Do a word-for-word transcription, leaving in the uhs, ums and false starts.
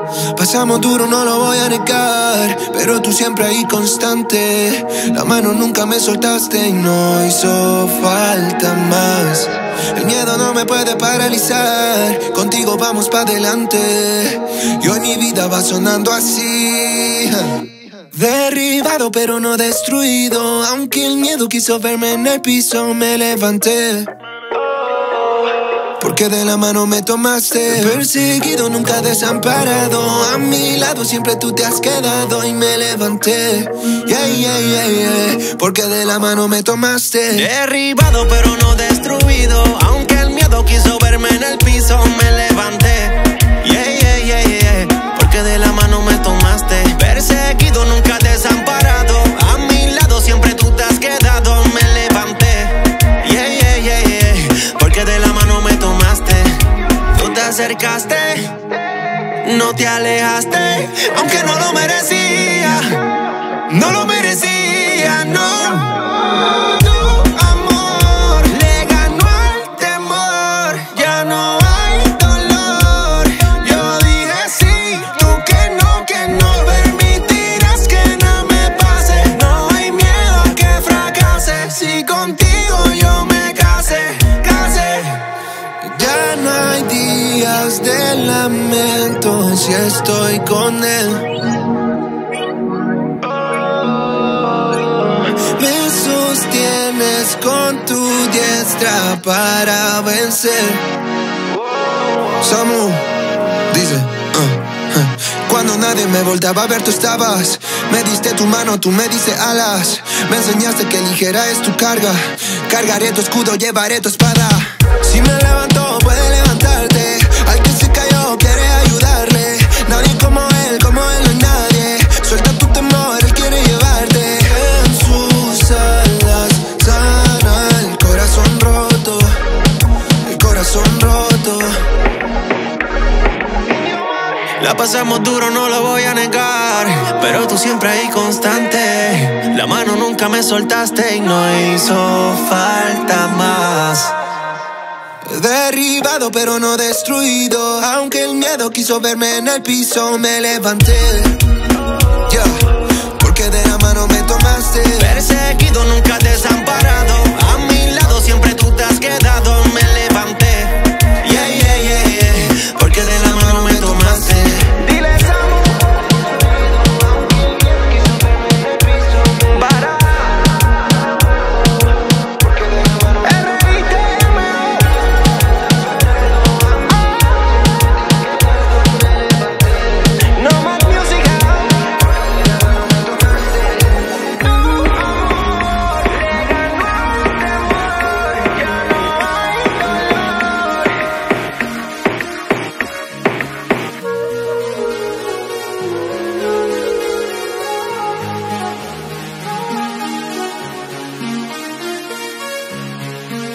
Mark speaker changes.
Speaker 1: Pasamos duro, no lo voy a negar, pero tú siempre ahí constante. La mano nunca me soltaste y no hizo falta más. El miedo no me puede paralizar, contigo vamos pa' adelante. Y hoy mi vida va sonando así. Derribado pero no destruido, aunque el miedo quiso verme en el piso, me levanté. Porque de la mano me tomaste. Perseguido, nunca desamparado, a mi lado siempre tú te has quedado y me levanté. Yeah, yeah, yeah, yeah. Porque de la mano me tomaste.
Speaker 2: Derribado pero no destruido, aunque el miedo quiso verme en el piso, me levanté. Yeah, yeah, yeah, yeah. Porque de la mano me tomaste. Perseguido, nunca desamparado, a mi lado siempre tú te has quedado, me levanté. Yeah, yeah, yeah, yeah. Porque de la mano me tomaste. Tú te acercaste, no te alejaste, aunque no lo merecía, no lo merecía, no.
Speaker 1: De lamento si estoy con él. Me sostienes con tu diestra para vencer. Samu dice uh, uh. Cuando nadie me volteaba a ver tú estabas. Me diste tu mano, tú me diste alas. Me enseñaste que ligera es tu carga. Cargaré tu escudo, llevaré tu espada. Si me levanto puede levantarte. Al que se cayó quiere ayudarle. Nadie como él, como él no hay nadie. Suelta tu temor, él quiere llevarte. En sus alas sana el corazón roto. El corazón roto.
Speaker 2: La pasamos duro, no lo voy a negar, pero tú siempre ahí constante. La mano nunca me soltaste y no hizo falta más.
Speaker 1: Derribado pero no destruido, aunque el miedo quiso verme en el piso, me levanté. Yeah, porque de la mano me tomaste.
Speaker 2: Perseguido, nunca desamparado,